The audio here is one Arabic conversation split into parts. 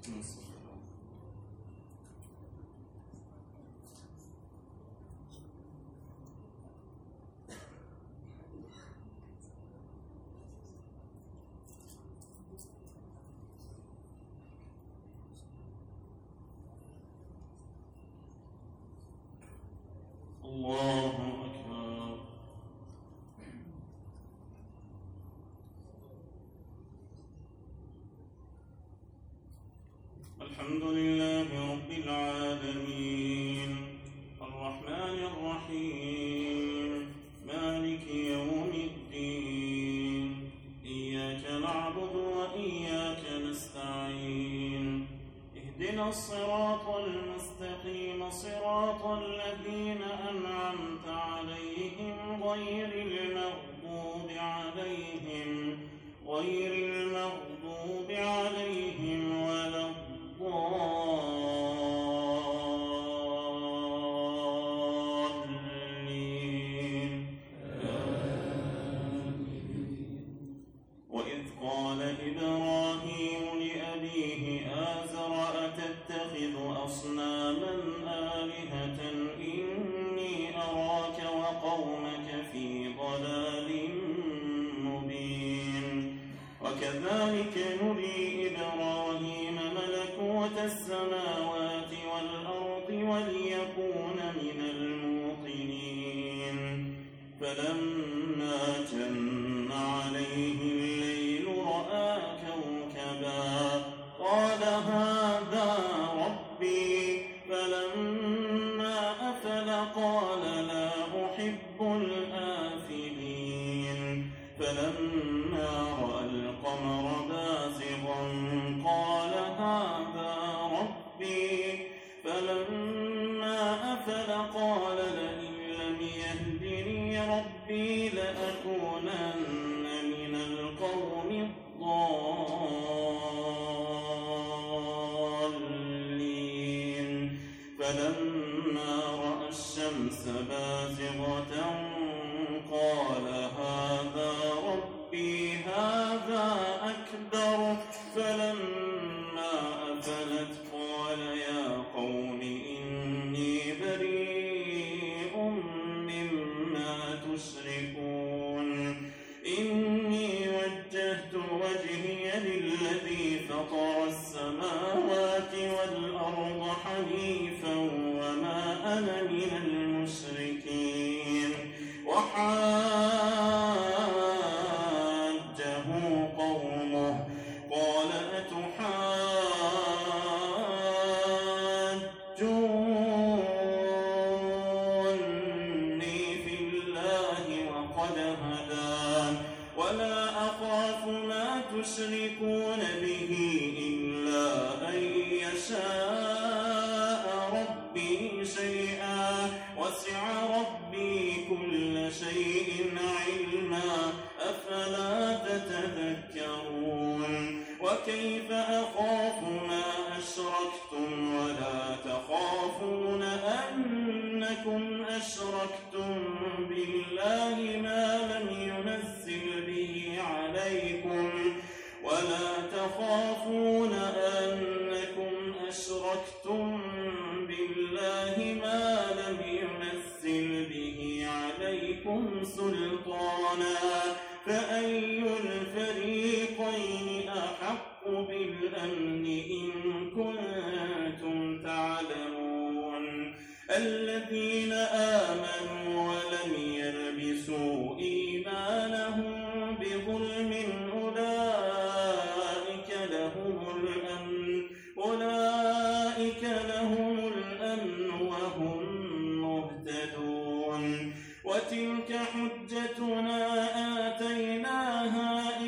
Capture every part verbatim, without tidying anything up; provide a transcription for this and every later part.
الله أكبر. الحمد لله رب العالمين الرحمن الرحيم مالك يوم الدين إياك نعبد وإياك نستعين اهدنا الصراط المستقيم صراط الذين أنعمت عليهم غير المغضوب عليهم غير المغضوب عليهم ولا الضالين. وإذ قال إبراهيم لأبيه آزر أتتخذ أصناما آلهة إني أراك وقومك في ضلال مبين. وكذلك نري إبراهيم ملكوت السماوات والأرض وليكون من الموقنين. فلما جن عليه الليل رأى كوكبا قال هذا ربي. فلما أفل قال لا أحب الآفلين. فلما رأى القمر بازغا قال هذا ربي. فلما أفل قال لئن لم يهدني ربي لأكونن من القوم الضالين. فلما رأى الشمس بازغة قال هذا ربي هذا أكبر. فلما أفلت قال يا قوم إني بريء مما تشركون. إني وجهت وجهي للذي فطر السماوات والأرض حنيفا وما أنا من المشركين. وحاجه قومه قال أتحاجوني في الله وقد هدان ولا أخاف ما تشركون به إلا أن يشاء ربي شيئا وسع ربي كل شيء علما. أفلا تتذكرون. وكيف أخاف ما أشركتم ولا تخافون أنكم أشركتم بالله ما لم ينزل به عليكم ولا تخافون أنكم أشركتم بالله ما لم ينزل به عليكم سلطانا. فأي الفريقين أحق بالأمن إن كنتم تعلمون. الذين آمنوا ولم يلبسوا إيمانهم بظلم أولئك لهم الأمن أولئك لهم الأمن وهم مهتدون. وتلك حجتنا آتيناها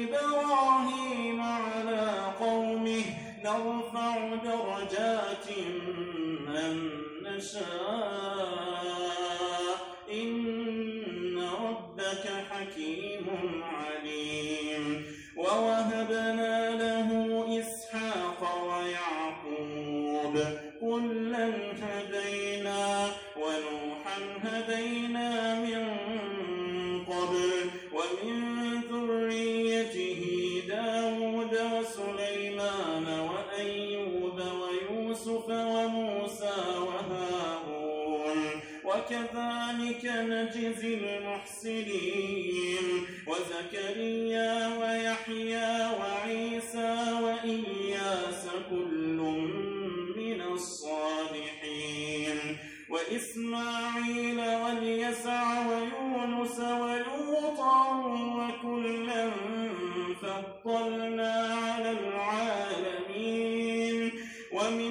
نجزي المحسنين وزكريا ويحيى وعيسى وإلياس كل من الصالحين وإسماعيل واليسع ويونس ولوطا وكلا فضلنا على العالمين ومن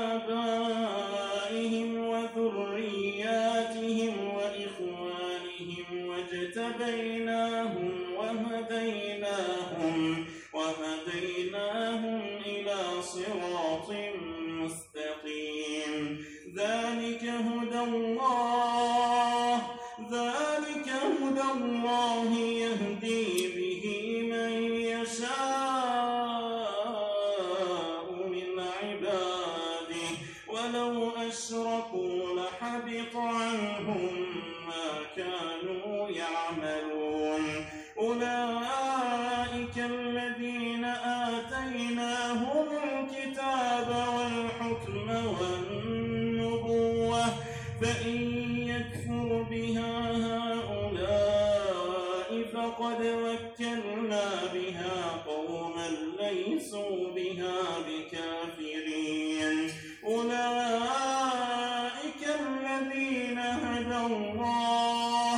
آبائهم وذرياتهم وإخوانهم واجتبيناهم وهديناهم وهديناهم إلى صراط مستقيم ذلك هدى الله ذلك هدى الله يهدي به من يشاء من عباده ولو أشركوا لحبط عنهم ما كانوا يعملون أولئك الذين آتيناهم الكتاب والحكم والنبوة فإن يكفر بها هؤلاء فقد وكلنا بها قوما ليسوا بها بكافرين أولئك الذين هدى الله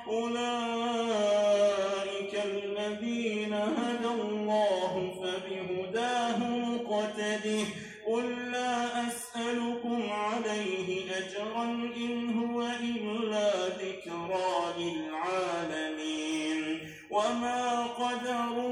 أولئك الذين هدى الله فبهداه مقتده قل لا أسألكم عليه أجرا إن هو إلا ذكرى للعالمين وما قدروا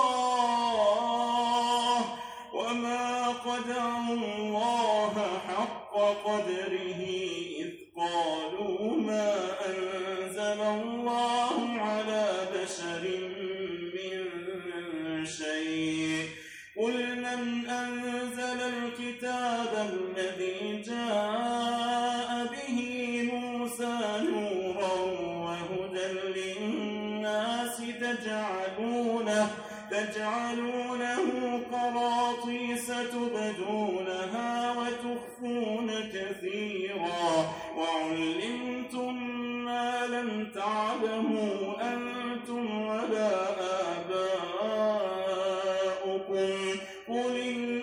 الله وما قدروا الله حق قدره إذ قالوا ما أنزل الله على بشر من شيء قل من أنزل الكتاب الذي جاء به موسى نورا وهدى للناس تجعلونه تجعلونه قراطيس تبدونها وتخفون كثيرا وعلمتم ما لم تعلموا أنتم ولا آباؤكم قل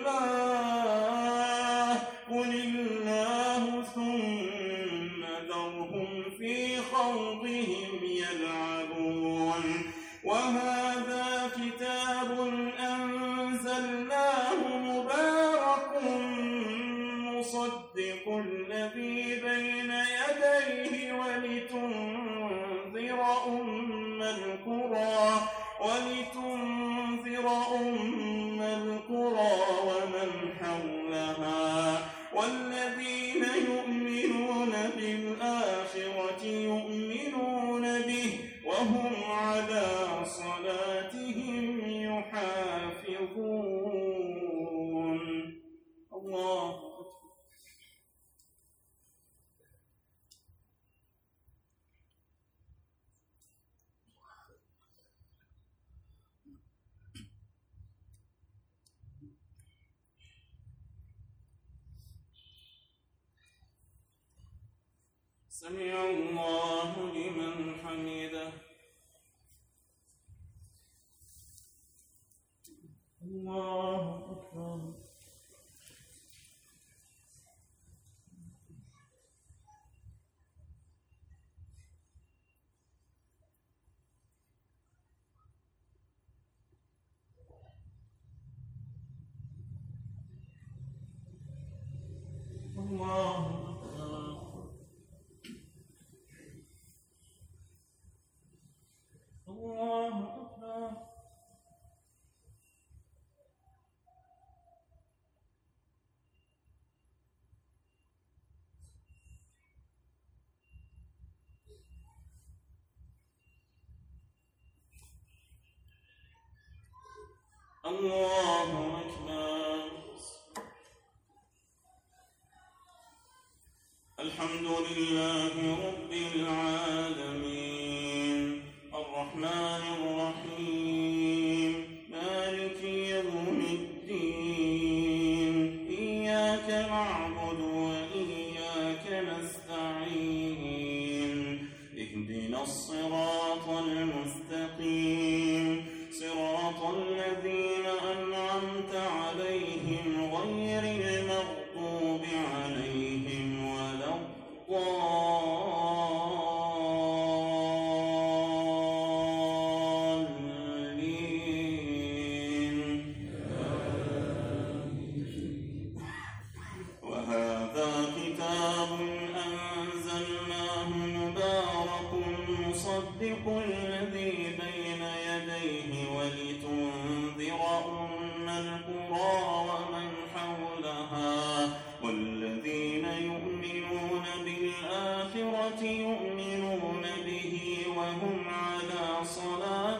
الله قل الله ثم ذرهم في خوضهم يلعبون وهذا كتاب أنزلناه مبارك مصدق الذي بين يديه ولتنذر أم القرى ولتنذر أم القرى ومن حولها والذين يؤمنون بالآخرة يؤمنون به وهم على صلاتهم يحافظون الله سمع الله لمن حمده الله أكبر الله الله أكبر الله أكبر الحمد لله رب العالمين الرحمن الرحيم مالك يوم الدين إياك نعبد وإياك نستعين اهدنا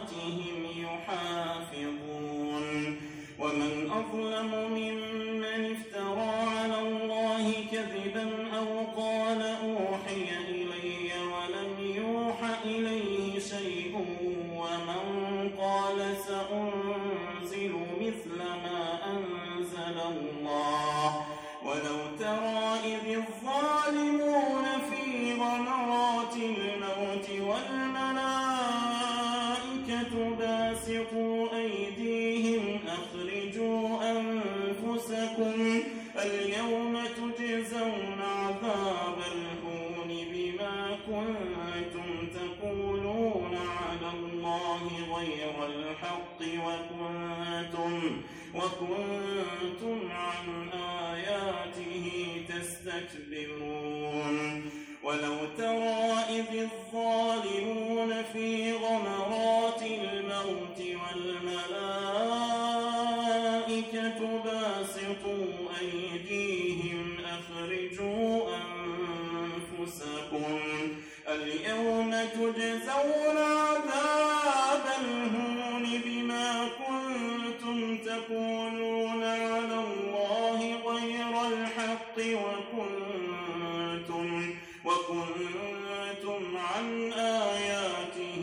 صلواتهم يحافظون ومن أظلم ممن افترى على الله كذبا أو قال أوحي إلي ولم يوح إليه شيء ومن قال سأنزل مثل ما أنزل الله ولو ترى إذ الظالمون في غمرات الموت والملائكة باسطوا أيديهم أخرجوا أنفسكم اليوم تجزون عذاب الهون بما كنتم تقولون على الله غير الحق وكنتم, وكنتم عن آياته تستكبرون ولو ترى إذ الظالمون في غمرات الموت والملائكة باسطوا أيديهم أخرجوا أنفسكم اليوم تجزون عذاب الهون بما كنتم تقولون على الله غير الحق وكنتم, وكنتم عن آياته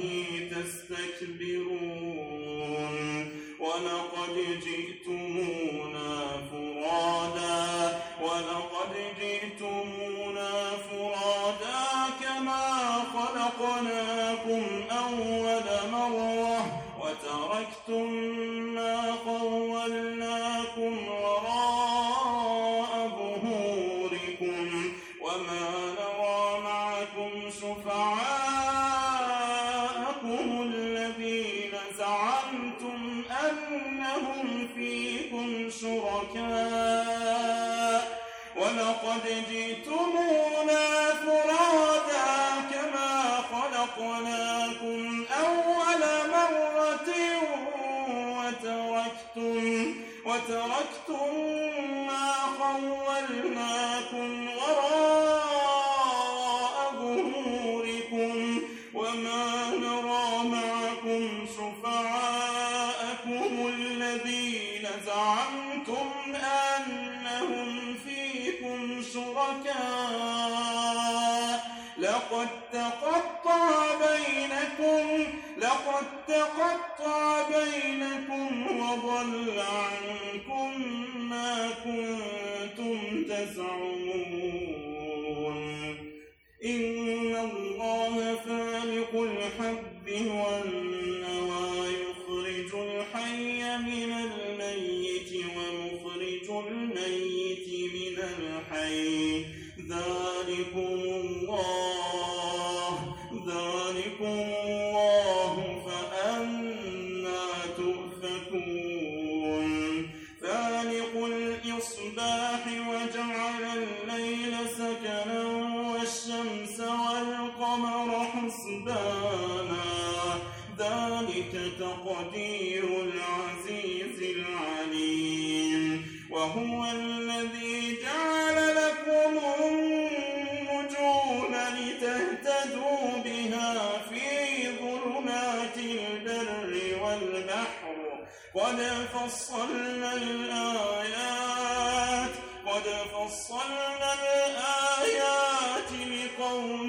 تستكبرون ولقد جئتمونا فرادا ولقد جئتمونا فرادا كما خلقناكم أول مرة وتركتم ما خولناكم وراء ظهوركم وما نرى معكم شفعاءكم الذين زعمتم أنهم فيكم شركاء ولقد جئتمونا فرادا كما خلقناكم أول مرة وتركتم, وتركتم ما خولناكم وراء ظهوركم وما نرى معكم شفعاءكم الذين زعمتم أنهم فيكم شركاء لقد تقطع بينكم لقد تقطع بينكم وضل عنكم ما كنتم تزعمون إن الله فالق الحب والنوى يخرج الحي من الميت ومخرج الميت من الحي ذلكم الله ذلكم الله فأنى تؤفكون فالق الإصباح وجعل الليل سكنا والشمس والقمر حسبانا ذلك تقدير العزيز العليم وهو الذي جعل لكم النجوم لتهتدوا بها في ظلمات البر والبحر قد فصلنا الآيات قد فصلنا الآيات لقوم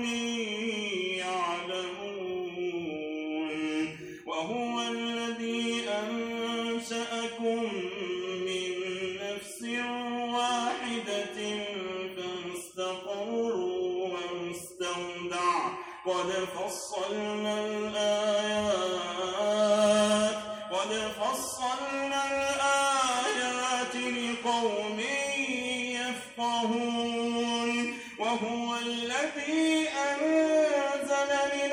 يعلمون وهو الذي أنشأكم من نفس واحدة فمستقر ومستودع قد فصلنا الآيات قد فصلنا الآيات لقوم يفقهون وهو الذي أنزل من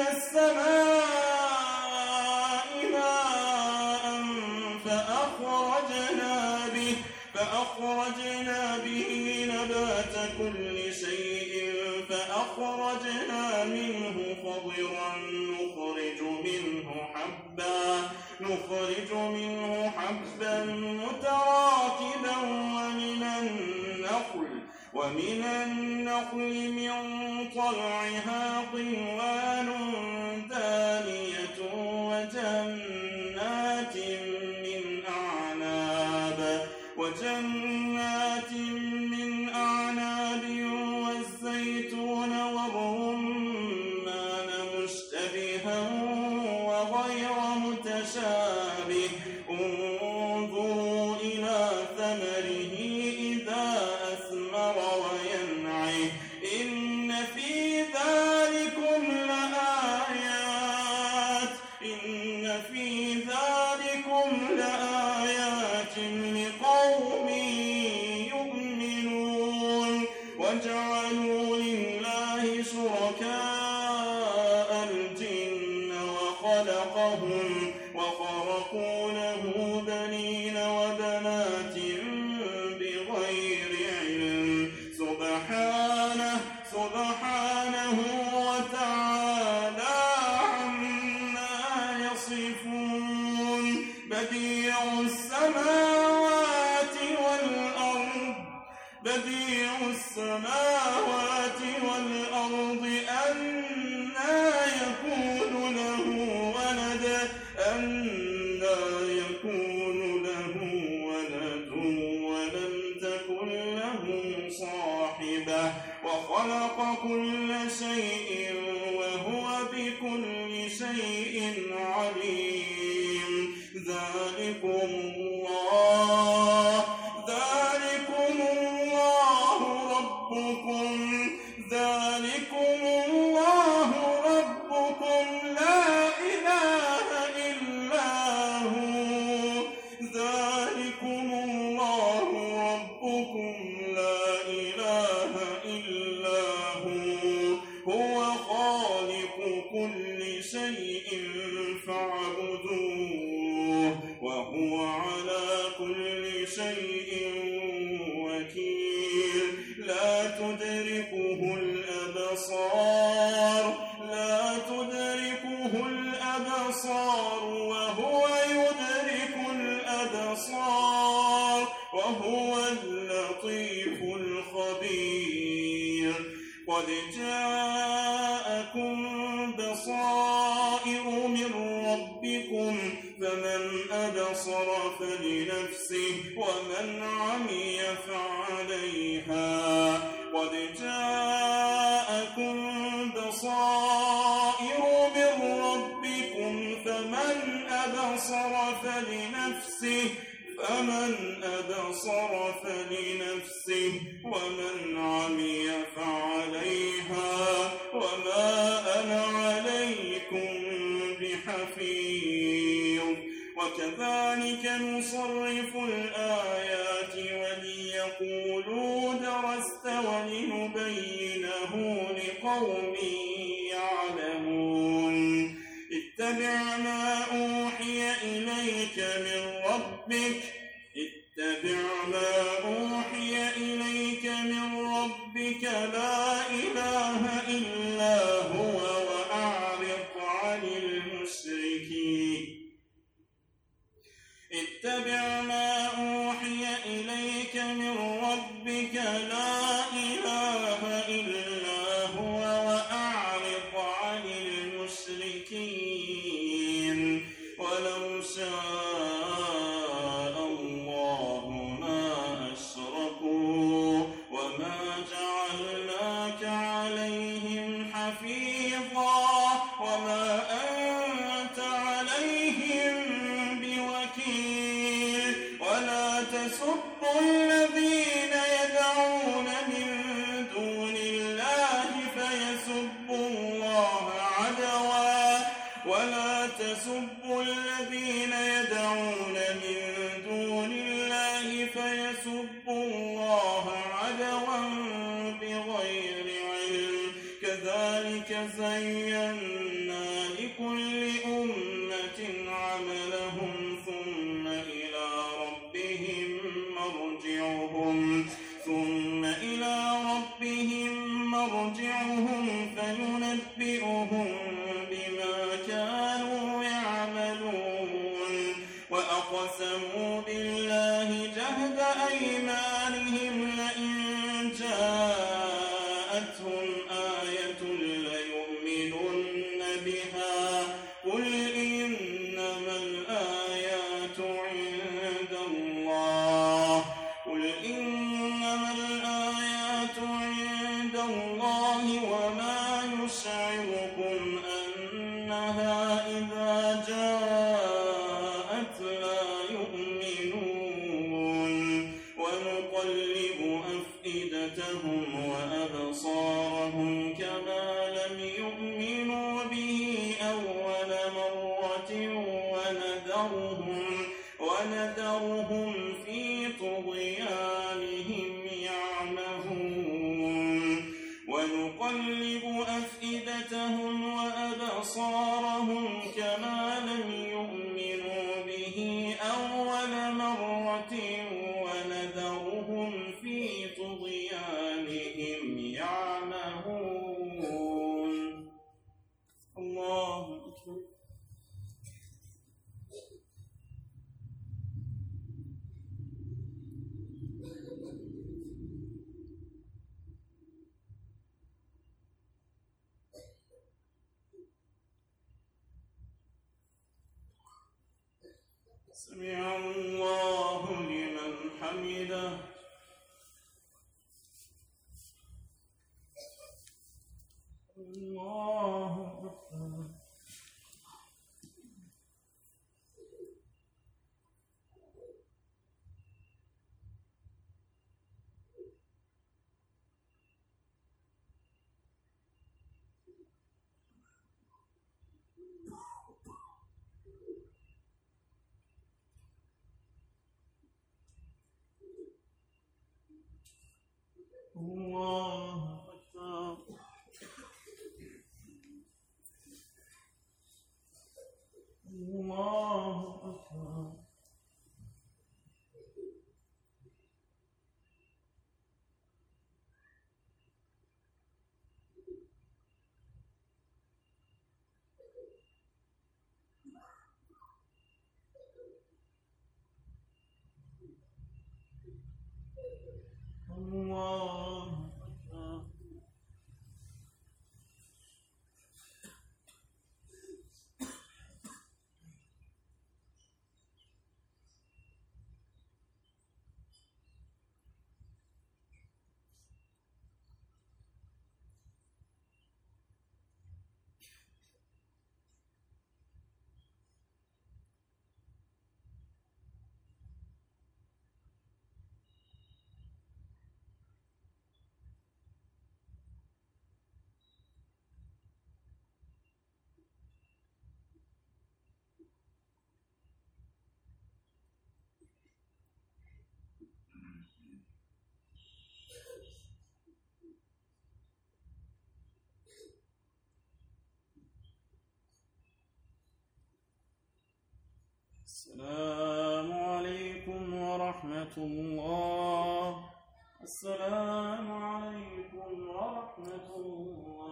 السماء ماء فأخرجنا به فأخرجنا به نبات كل شيء فأخرجنا منه خضرا نخرج منه حبا نخرج منه حبا متراكبا ومن النخل ومن النخل من طلعها قنوان دانية وجنات وجنات من أعناب وجنات من أعناب والزيتون والرمان مشتبها وغير متشابه انظروا إلى ثمره إذا أثمر وينعه إن في ذلكم لآيات إن في ذلكم لآيات لقوم يؤمنون وجعلوا لله شركاء الجن وخلقهم وخرقوا له بنين وبنات بغير علم سبحانه سبحانه وتعالى عما يصفون بديع السماوات والأرض بديع السماوات والأرض أنى يكون له ولد أنى يكون له ولد ولم تكن له صاحبة وخلق كل شيء وهو بكل شيء عليم ذلكم الله ذلكم الله ربكم ذلكم الله ربكم لا إله إلا هو ذلكم الله ربكم لا إله إلا هو هو خالق كل شيء فاعبدوه وهو على كل شيء وكيل لا تدركه الأبصار لا تدركه الأبصار وهو يدرك الأبصار وهو اللطيف الخبير قد جاءكم بصائر من ربكم فمن أبصر فلنفسه ومن عمي فعليها قد جاءكم بصائر من ربكم فمن أبصر فلنفسه فمن أبصر فلنفسه ومن عمي فعليها وما أنا عليكم بحفيظ وكذلك نصرف الآيات وليقولوا درست ولنبينه لقوم يعلمون اتبع ما أوحي إليك من ربك اتبع ما أوحي إليك من ربك لا إله إلا هو وأعرض عن المشركين اتبع ما أوحي إليك من ربك لا إله إلا هو وأعرض عن المشركين ولو شاء الله ما أشركوا وما جعلناك عليهم حفيظا وما أنت عليهم بوكيل ولا تسبوا الذين يدعون من دون الله فيسبوا الله عدوا ولا تسبوا الذين يدعون من دون الله فيسبوا الله عدوا بغير علم كذلك زينا لكل أمة عملهم ثم إلى ربهم مرجعهم ونذرهم في طغيانهم يعمهون ونقلب أفئدتهم وأبصارهم كما لم يؤمنوا به أول مرة ونذرهم في طغيانهم يعمهون. الله أكبر. سمع الله لمن حمده. الله أكبر. الله أكبر. الله أكبر. الله أكبر. السلام عليكم ورحمة الله. السلام عليكم ورحمة الله.